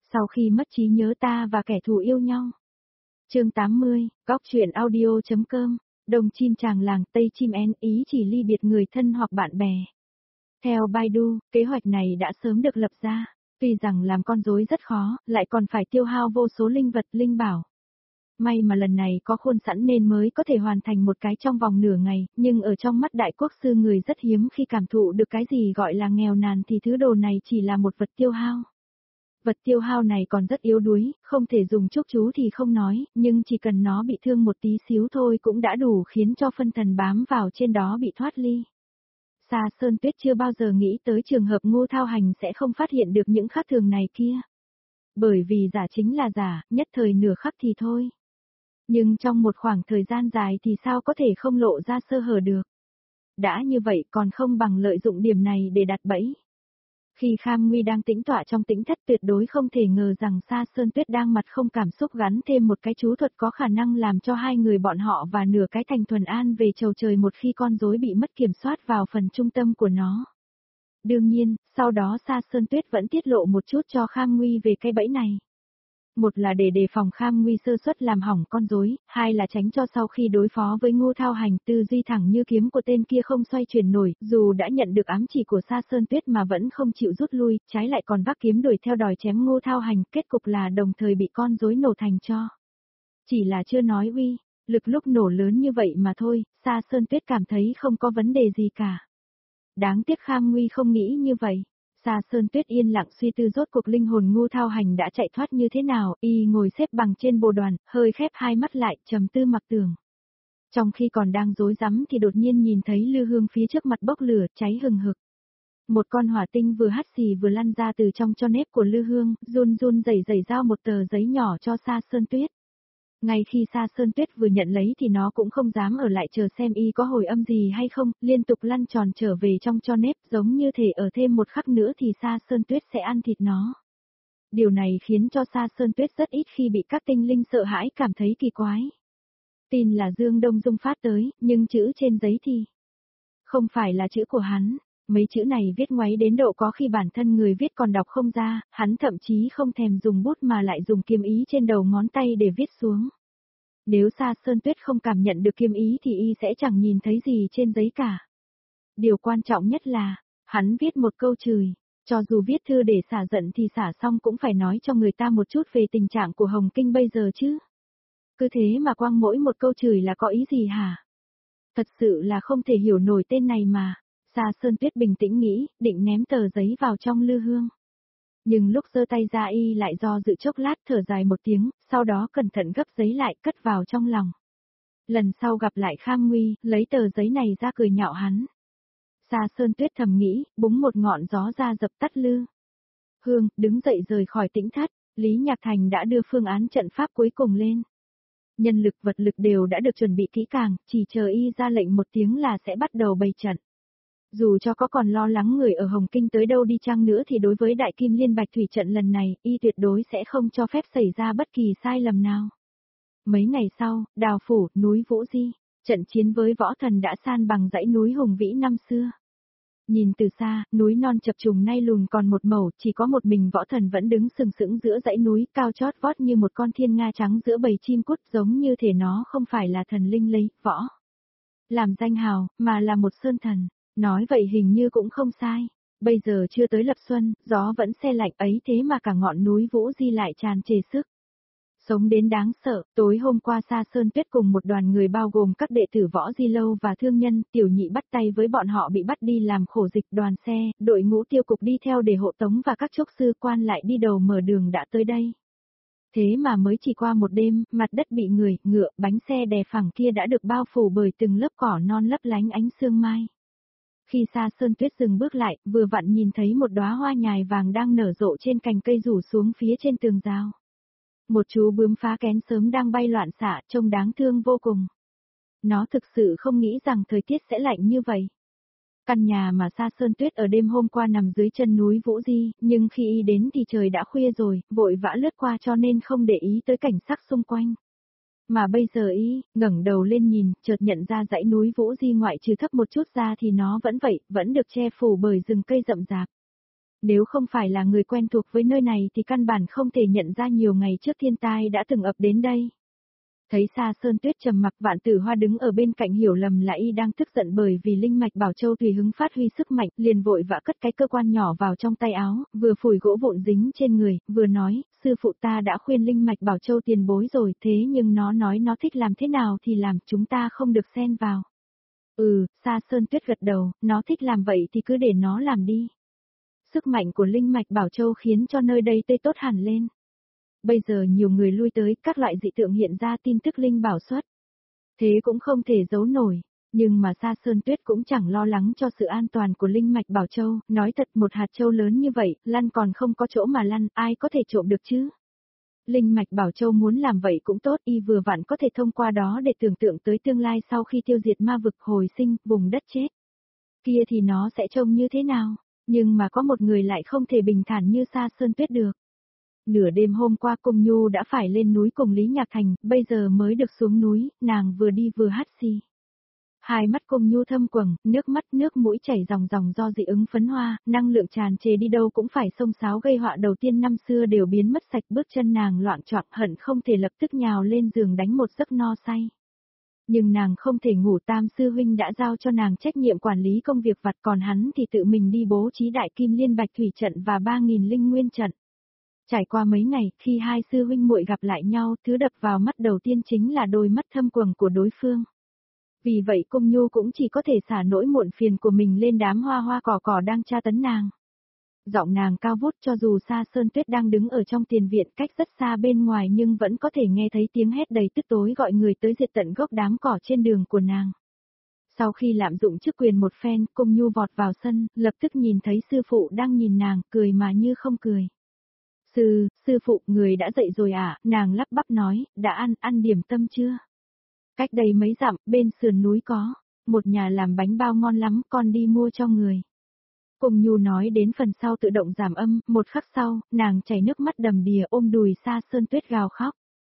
Sau khi mất trí nhớ ta và kẻ thù yêu nhau. Chương 80, góc truyện audio.com, Đồng chim tràng làng, Tây chim én, ý chỉ ly biệt người thân hoặc bạn bè. Theo Baidu, kế hoạch này đã sớm được lập ra, tuy rằng làm con rối rất khó, lại còn phải tiêu hao vô số linh vật, linh bảo. May mà lần này có khuôn sẵn nên mới có thể hoàn thành một cái trong vòng nửa ngày, nhưng ở trong mắt đại quốc sư người rất hiếm khi cảm thụ được cái gì gọi là nghèo nàn thì thứ đồ này chỉ là một vật tiêu hao. Vật tiêu hao này còn rất yếu đuối, không thể dùng chúc chú thì không nói, nhưng chỉ cần nó bị thương một tí xíu thôi cũng đã đủ khiến cho phân thần bám vào trên đó bị thoát ly. Sa Sơn Tuyết chưa bao giờ nghĩ tới trường hợp Ngô Thao Hành sẽ không phát hiện được những khác thường này kia. Bởi vì giả chính là giả, nhất thời nửa khắc thì thôi. Nhưng trong một khoảng thời gian dài thì sao có thể không lộ ra sơ hở được. Đã như vậy còn không bằng lợi dụng điểm này để đặt bẫy. Khi Kham Nguy đang tĩnh tọa trong tĩnh thất tuyệt đối không thể ngờ rằng Sa Sơn Tuyết đang mặt không cảm xúc gắn thêm một cái chú thuật có khả năng làm cho hai người bọn họ và nửa cái thành thuần an về chầu trời một khi con rối bị mất kiểm soát vào phần trung tâm của nó. Đương nhiên, sau đó Sa Sơn Tuyết vẫn tiết lộ một chút cho Kham Nguy về cái bẫy này. Một là để đề phòng Kham Nguy sơ suất làm hỏng con rối, hai là tránh cho sau khi đối phó với Ngô Thao Hành tư duy thẳng như kiếm của tên kia không xoay chuyển nổi, dù đã nhận được ám chỉ của Sa Sơn Tuyết mà vẫn không chịu rút lui, trái lại còn vác kiếm đuổi theo đòi chém Ngô Thao Hành, kết cục là đồng thời bị con rối nổ thành tro. Chỉ là chưa nói uy, lực lúc nổ lớn như vậy mà thôi, Sa Sơn Tuyết cảm thấy không có vấn đề gì cả. Đáng tiếc Kham Nguy không nghĩ như vậy. Sa Sơn Tuyết yên lặng suy tư rốt cuộc linh hồn Ngô Thao Hành đã chạy thoát như thế nào, y ngồi xếp bằng trên bồ đoàn, hơi khép hai mắt lại, trầm tư mặc tưởng. Trong khi còn đang rối rắm thì đột nhiên nhìn thấy lư hương phía trước mặt bốc lửa, cháy hừng hực. Một con hỏa tinh vừa hắt xì vừa lăn ra từ trong cho nếp của lư hương, run run rẩy rẩy giao một tờ giấy nhỏ cho Sa Sơn Tuyết. Ngay khi Sa Sơn Tuyết vừa nhận lấy thì nó cũng không dám ở lại chờ xem y có hồi âm gì hay không, liên tục lăn tròn trở về trong cho nếp giống như thể ở thêm một khắc nữa thì Sa Sơn Tuyết sẽ ăn thịt nó. Điều này khiến cho Sa Sơn Tuyết rất ít khi bị các tinh linh sợ hãi cảm thấy kỳ quái. Tin là Dương Đông Dung phát tới, nhưng chữ trên giấy thì không phải là chữ của hắn. Mấy chữ này viết ngoáy đến độ có khi bản thân người viết còn đọc không ra, hắn thậm chí không thèm dùng bút mà lại dùng kiếm ý trên đầu ngón tay để viết xuống. Nếu Sa Sơn Tuyết không cảm nhận được kiếm ý thì y sẽ chẳng nhìn thấy gì trên giấy cả. Điều quan trọng nhất là, hắn viết một câu chửi, cho dù viết thư để xả giận thì xả xong cũng phải nói cho người ta một chút về tình trạng của Hồng Kinh bây giờ chứ. Cứ thế mà quăng mỗi một câu chửi là có ý gì hả? Thật sự là không thể hiểu nổi tên này mà. Sa Sơn Tuyết bình tĩnh nghĩ, định ném tờ giấy vào trong lư hương. Nhưng lúc giơ tay ra y lại do dự chốc lát thở dài một tiếng, sau đó cẩn thận gấp giấy lại cất vào trong lòng. Lần sau gặp lại Kham Nguy, lấy tờ giấy này ra cười nhạo hắn. Sa Sơn Tuyết thầm nghĩ, búng một ngọn gió ra dập tắt lư hương, đứng dậy rời khỏi tĩnh thất, Lý Nhạc Thành đã đưa phương án trận pháp cuối cùng lên. Nhân lực vật lực đều đã được chuẩn bị kỹ càng, chỉ chờ y ra lệnh một tiếng là sẽ bắt đầu bày trận. Dù cho có còn lo lắng người ở Hồng Kinh tới đâu đi chăng nữa thì đối với Đại Kim Liên Bạch Thủy trận lần này, y tuyệt đối sẽ không cho phép xảy ra bất kỳ sai lầm nào. Mấy ngày sau, Đào Phủ, núi Vũ Di, trận chiến với võ thần đã san bằng dãy núi hùng vĩ năm xưa. Nhìn từ xa, núi non chập trùng nay lùn còn một màu, chỉ có một mình võ thần vẫn đứng sừng sững giữa dãy núi cao chót vót như một con thiên nga trắng giữa bầy chim cút, giống như thể nó không phải là thần linh lấy võ làm danh hào, mà là một sơn thần. Nói vậy hình như cũng không sai. Bây giờ chưa tới lập xuân, gió vẫn se lạnh ấy thế mà cả ngọn núi Vũ Di lại tràn trề sức. Sống đến đáng sợ, tối hôm qua Sa Sơn Tuyết cùng một đoàn người bao gồm các đệ tử Võ Di Lâu và thương nhân, Tiểu Nhị bắt tay với bọn họ bị bắt đi làm khổ dịch, đoàn xe, đội ngũ tiêu cục đi theo để hộ tống và các chốc sư quan lại đi đầu mở đường đã tới đây. Thế mà mới chỉ qua một đêm, mặt đất bị người, ngựa, bánh xe đè phẳng kia đã được bao phủ bởi từng lớp cỏ non lấp lánh ánh sương mai. Khi Sa Sơn Tuyết dừng bước lại, vừa vặn nhìn thấy một đóa hoa nhài vàng đang nở rộ trên cành cây rủ xuống phía trên tường rào. Một chú bướm phá kén sớm đang bay loạn xạ, trông đáng thương vô cùng. Nó thực sự không nghĩ rằng thời tiết sẽ lạnh như vậy. Căn nhà mà Sa Sơn Tuyết ở đêm hôm qua nằm dưới chân núi Vũ Di, nhưng khi y đến thì trời đã khuya rồi, vội vã lướt qua cho nên không để ý tới cảnh sắc xung quanh. Mà bây giờ y, ngẩng đầu lên nhìn, chợt nhận ra dãy núi Vũ Di ngoại trừ thấp một chút ra thì nó vẫn vậy, vẫn được che phủ bởi rừng cây rậm rạp. Nếu không phải là người quen thuộc với nơi này thì căn bản không thể nhận ra nhiều ngày trước thiên tai đã từng ập đến đây. Thấy Sa Sơn Tuyết trầm mặc, Vạn Tử Hoa đứng ở bên cạnh hiểu lầm là y đang tức giận bởi vì linh mạch Bảo Châu tùy hứng phát huy sức mạnh, liền vội vã cất cái cơ quan nhỏ vào trong tay áo, vừa phủi gỗ vụn dính trên người, vừa nói, sư phụ ta đã khuyên linh mạch Bảo Châu tiền bối rồi, thế nhưng nó nói nó thích làm thế nào thì làm, chúng ta không được xen vào. Sa Sơn Tuyết gật đầu, nó thích làm vậy thì cứ để nó làm đi. Sức mạnh của linh mạch Bảo Châu khiến cho nơi đây tươi tốt hẳn lên. Bây giờ nhiều người lui tới, các loại dị tượng hiện ra tin tức linh bảo xuất. Thế cũng không thể giấu nổi, nhưng mà Sa Sơn Tuyết cũng chẳng lo lắng cho sự an toàn của linh mạch Bảo Châu, nói thật một hạt châu lớn như vậy, lăn còn không có chỗ mà lăn, ai có thể trộm được chứ? Linh mạch Bảo Châu muốn làm vậy cũng tốt, y vừa vặn có thể thông qua đó để tưởng tượng tới tương lai sau khi tiêu diệt ma vực hồi sinh, vùng đất chết. Kia thì nó sẽ trông như thế nào? Nhưng mà có một người lại không thể bình thản như Sa Sơn Tuyết được. Nửa đêm hôm qua Cung Nhu đã phải lên núi cùng Lý Nhạc Thành, bây giờ mới được xuống núi, nàng vừa đi vừa hắt xì. Hai mắt Cung Nhu thâm quầng, nước mắt nước mũi chảy ròng ròng do dị ứng phấn hoa, năng lượng tràn trề đi đâu cũng phải xông xáo gây họa đầu tiên năm xưa đều biến mất sạch, bước chân nàng loạng choạng hận không thể lập tức nhào lên giường đánh một giấc no say. Nhưng nàng không thể ngủ, Tam sư huynh đã giao cho nàng trách nhiệm quản lý công việc vặt, còn hắn thì tự mình đi bố trí Đại Kim Liên Bạch Thủy trận và 3.000 linh nguyên trận. Trải qua mấy ngày, khi hai sư huynh muội gặp lại nhau, thứ đập vào mắt đầu tiên chính là đôi mắt thâm quầng của đối phương. Vì vậy Cung Nhu cũng chỉ có thể xả nỗi muộn phiền của mình lên đám hoa hoa cỏ cỏ đang tra tấn nàng. Giọng nàng cao vút, cho dù Sa Sơn Tuyết đang đứng ở trong tiền viện cách rất xa bên ngoài nhưng vẫn có thể nghe thấy tiếng hét đầy tức tối gọi người tới diệt tận gốc đám cỏ trên đường của nàng. Sau khi lạm dụng chức quyền một phen, Cung Nhu vọt vào sân, lập tức nhìn thấy sư phụ đang nhìn nàng, cười mà như không cười. Sư phụ, người đã dậy rồi à? Nàng lắp bắp nói, đã ăn điểm tâm chưa? Cách đây mấy dặm, bên sườn núi có một nhà làm bánh bao ngon lắm, con đi mua cho người. Cung Nhu nói đến phần sau tự động giảm âm, một khắc sau, nàng chảy nước mắt đầm đìa ôm đùi Sa Sơn Tuyết gào khóc.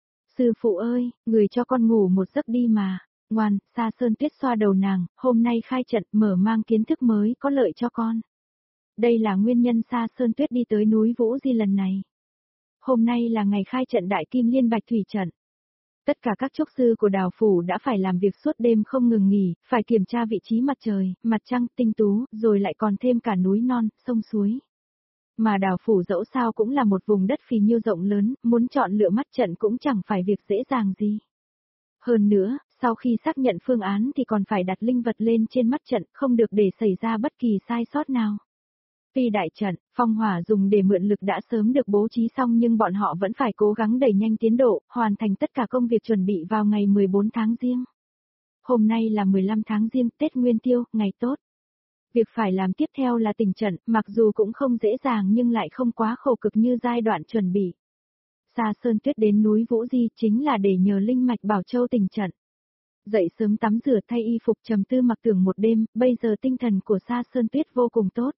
Sư phụ ơi, người cho con ngủ một giấc đi mà. Ngoan, Sa Sơn Tuyết xoa đầu nàng, hôm nay khai trận mở mang kiến thức mới có lợi cho con. Đây là nguyên nhân Sa Sơn Tuyết đi tới núi Vũ Di lần này. Hôm nay là ngày khai trận Đại Kim Liên Bạch Thủy trận. Tất cả các trúc sư của đào phủ đã phải làm việc suốt đêm không ngừng nghỉ, phải kiểm tra vị trí mặt trời, mặt trăng, tinh tú, rồi lại còn thêm cả núi non, sông suối. Mà đào phủ dẫu sao cũng là một vùng đất phì nhiêu rộng lớn, muốn chọn lựa mắt trận cũng chẳng phải việc dễ dàng gì. Hơn nữa, sau khi xác nhận phương án thì còn phải đặt linh vật lên trên mắt trận, không được để xảy ra bất kỳ sai sót nào. Tuy đại trận, phong hỏa dùng để mượn lực đã sớm được bố trí xong nhưng bọn họ vẫn phải cố gắng đẩy nhanh tiến độ, hoàn thành tất cả công việc chuẩn bị vào ngày 14 tháng Giêng. Hôm nay là 15 tháng Giêng, Tết Nguyên Tiêu, ngày tốt. Việc phải làm tiếp theo là tỉnh trận, mặc dù cũng không dễ dàng nhưng lại không quá khổ cực như giai đoạn chuẩn bị. Sa Sơn Tuyết đến núi Vũ Di chính là để nhờ linh mạch Bảo Châu tỉnh trận. Dậy sớm tắm rửa thay y phục trầm tư mặc tưởng một đêm, bây giờ tinh thần của Sa Sơn Tuyết vô cùng tốt.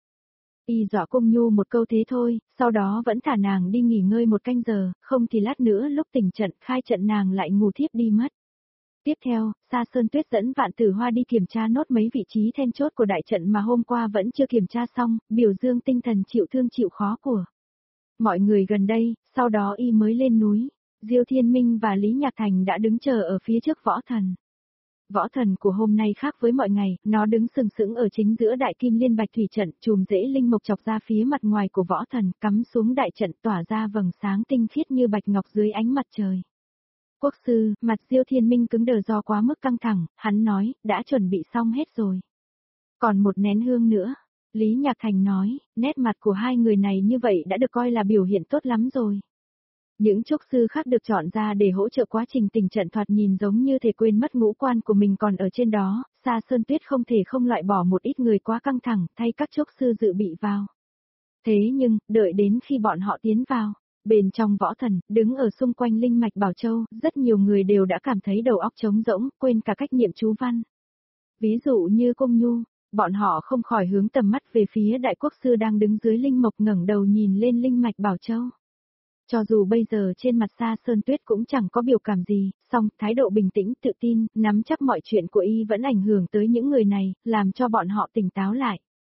Y dọa Cung Nhu một câu thế thôi, sau đó vẫn thả nàng đi nghỉ ngơi một canh giờ, không thì lát nữa lúc tỉnh trận khai trận nàng lại ngủ thiếp đi mất. Tiếp theo, Sa Sơn Tuyết dẫn Vạn Tử Hoa đi kiểm tra nốt mấy vị trí then chốt của đại trận mà hôm qua vẫn chưa kiểm tra xong, biểu dương tinh thần chịu thương chịu khó của mọi người gần đây, sau đó y mới lên núi. Diêu Thiên Minh và Lý Nhạc Thành đã đứng chờ ở phía trước võ thần. Võ thần của hôm nay khác với mọi ngày, nó đứng sừng sững ở chính giữa Đại Kim Liên Bạch Thủy trận, chùm rễ linh mộc chọc ra phía mặt ngoài của võ thần, cắm xuống đại trận tỏa ra vầng sáng tinh khiết như bạch ngọc dưới ánh mặt trời. Quốc sư, mặt Diêu Thiên Minh cứng đờ do quá mức căng thẳng, hắn nói, đã chuẩn bị xong hết rồi. Còn một nén hương nữa. Lý Nhạc Thành nói, nét mặt của hai người này như vậy đã được coi là biểu hiện tốt lắm rồi. Những trúc sư khác được chọn ra để hỗ trợ quá trình tỉnh trận thoạt nhìn giống như thể quên mất ngũ quan của mình còn ở trên đó, Sa Sơn Tuyết không thể không loại bỏ một ít người quá căng thẳng thay các trúc sư dự bị vào. Thế nhưng, đợi đến khi bọn họ tiến vào, bên trong võ thần, đứng ở xung quanh linh mạch Bảo Châu, rất nhiều người đều đã cảm thấy đầu óc trống rỗng, quên cả cách niệm chú văn. Ví dụ như Cung Nhu, bọn họ không khỏi hướng tầm mắt về phía đại quốc sư đang đứng dưới linh mộc ngẩng đầu nhìn lên linh mạch Bảo Châu. Cho dù bây giờ trên mặt Sa Sơn Tuyết cũng chẳng có biểu cảm gì, song thái độ bình tĩnh, tự tin, nắm chắc mọi chuyện của y vẫn ảnh hưởng tới những người này, làm cho bọn họ tỉnh táo lại.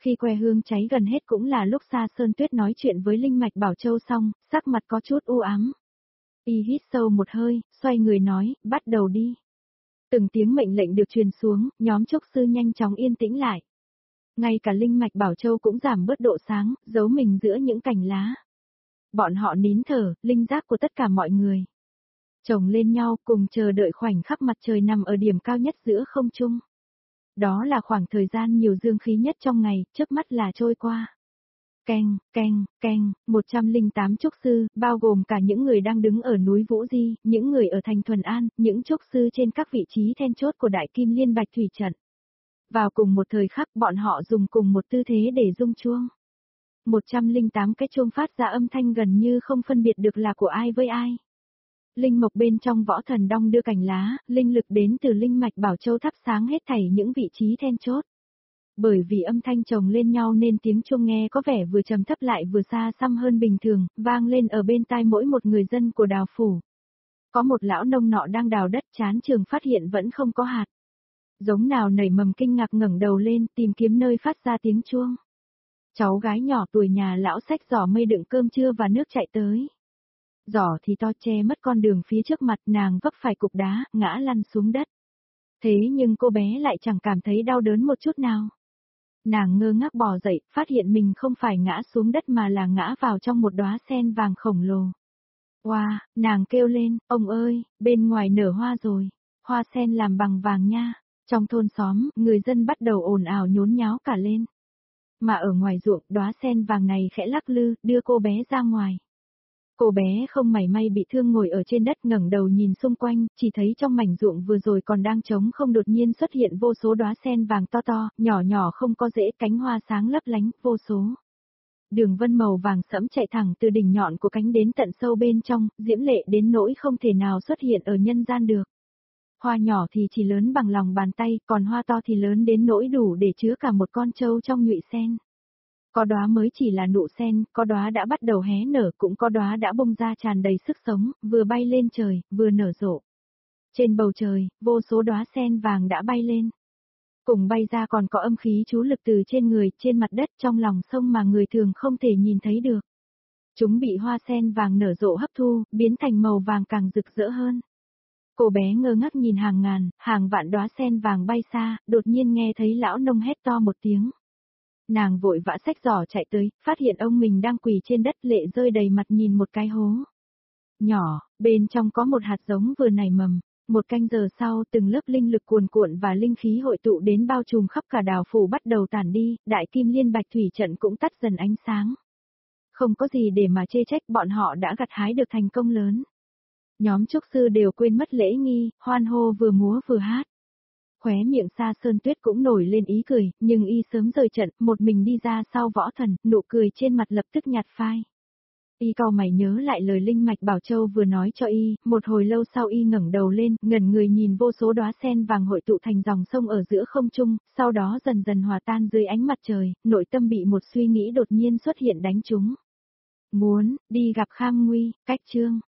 Khi que hương cháy gần hết cũng là lúc Sa Sơn Tuyết nói chuyện với Linh Mạch Bảo Châu xong, sắc mặt có chút u ám. Y hít sâu một hơi, xoay người nói, bắt đầu đi. Từng tiếng mệnh lệnh được truyền xuống, nhóm trúc sư nhanh chóng yên tĩnh lại. Ngay cả Linh Mạch Bảo Châu cũng giảm bớt độ sáng, giấu mình giữa những cành lá. Bọn họ nín thở, linh giác của tất cả mọi người. Chồng lên nhau cùng chờ đợi khoảnh khắc mặt trời nằm ở điểm cao nhất giữa không trung. Đó là khoảng thời gian nhiều dương khí nhất trong ngày, chớp mắt là trôi qua. Keng, keng, keng, 108 trúc sư, bao gồm cả những người đang đứng ở núi Vũ Di, những người ở thành Thuần An, những trúc sư trên các vị trí then chốt của Đại Kim Liên Bạch Thủy Trận. Vào cùng một thời khắc bọn họ dùng cùng một tư thế để rung chuông. 108 cái chuông phát ra âm thanh gần như không phân biệt được là của ai với ai. Linh mộc bên trong võ thần đong đưa cành lá, linh lực đến từ linh mạch Bảo Châu thắp sáng hết thảy những vị trí then chốt. Bởi vì âm thanh chồng lên nhau nên tiếng chuông nghe có vẻ vừa trầm thấp lại vừa xa xăm hơn bình thường, vang lên ở bên tai mỗi một người dân của đào phủ. Có một lão nông nọ đang đào đất chán trường phát hiện vẫn không có hạt. Giống nào nảy mầm kinh ngạc ngẩng đầu lên tìm kiếm nơi phát ra tiếng chuông. Cháu gái nhỏ tuổi nhà lão xách giỏ mây đựng cơm trưa và nước chạy tới. Giỏ thì to che mất con đường phía trước mặt, nàng vấp phải cục đá, ngã lăn xuống đất. Thế nhưng cô bé lại chẳng cảm thấy đau đớn một chút nào. Nàng ngơ ngác bò dậy, phát hiện mình không phải ngã xuống đất mà là ngã vào trong một đóa sen vàng khổng lồ. Wow, nàng kêu lên, ông ơi, bên ngoài nở hoa rồi, hoa sen làm bằng vàng nha. Trong thôn xóm, người dân bắt đầu ồn ào nhốn nháo cả lên. Mà ở ngoài ruộng, đóa sen vàng này khẽ lắc lư, đưa cô bé ra ngoài. Cô bé không mảy may bị thương ngồi ở trên đất ngẩng đầu nhìn xung quanh, chỉ thấy trong mảnh ruộng vừa rồi còn đang trống không đột nhiên xuất hiện vô số đóa sen vàng to to, nhỏ nhỏ không có rễ, cánh hoa sáng lấp lánh, vô số. Đường vân màu vàng sẫm chạy thẳng từ đỉnh nhọn của cánh đến tận sâu bên trong, diễm lệ đến nỗi không thể nào xuất hiện ở nhân gian được. Hoa nhỏ thì chỉ lớn bằng lòng bàn tay, còn hoa to thì lớn đến nỗi đủ để chứa cả một con trâu trong nhụy sen. Có đóa mới chỉ là nụ sen, có đóa đã bắt đầu hé nở, cũng có đóa đã bung ra tràn đầy sức sống, vừa bay lên trời, vừa nở rộ. Trên bầu trời, vô số đóa sen vàng đã bay lên. Cùng bay ra còn có âm khí chú lực từ trên người, trên mặt đất, trong lòng sông mà người thường không thể nhìn thấy được. Chúng bị hoa sen vàng nở rộ hấp thu, biến thành màu vàng càng rực rỡ hơn. Cô bé ngơ ngác nhìn hàng ngàn, hàng vạn đóa sen vàng bay xa, đột nhiên nghe thấy lão nông hét to một tiếng. Nàng vội vã xách giỏ chạy tới, phát hiện ông mình đang quỳ trên đất lệ rơi đầy mặt nhìn một cái hố nhỏ, bên trong có một hạt giống vừa nảy mầm. Một canh giờ sau, từng lớp linh lực cuồn cuộn và linh khí hội tụ đến bao trùm khắp cả đào phủ bắt đầu tản đi, Đại Kim Liên Bạch Thủy Trận cũng tắt dần ánh sáng. Không có gì để mà chê trách, bọn họ đã gặt hái được thành công lớn. Nhóm trúc sư đều quên mất lễ nghi, hoan hô vừa múa vừa hát. Khóe miệng Sa Sơn Tuyết cũng nổi lên ý cười, nhưng y sớm rời trận, một mình đi ra sau võ thần, nụ cười trên mặt lập tức nhạt phai. Y cau mày nhớ lại lời Linh Mạch Bảo Châu vừa nói cho y, một hồi lâu sau y ngẩng đầu lên, ngẩn người nhìn vô số đóa sen vàng hội tụ thành dòng sông ở giữa không trung, sau đó dần dần hòa tan dưới ánh mặt trời, nội tâm bị một suy nghĩ đột nhiên xuất hiện đánh trúng. Muốn, đi gặp Kham Nguy, cách chương.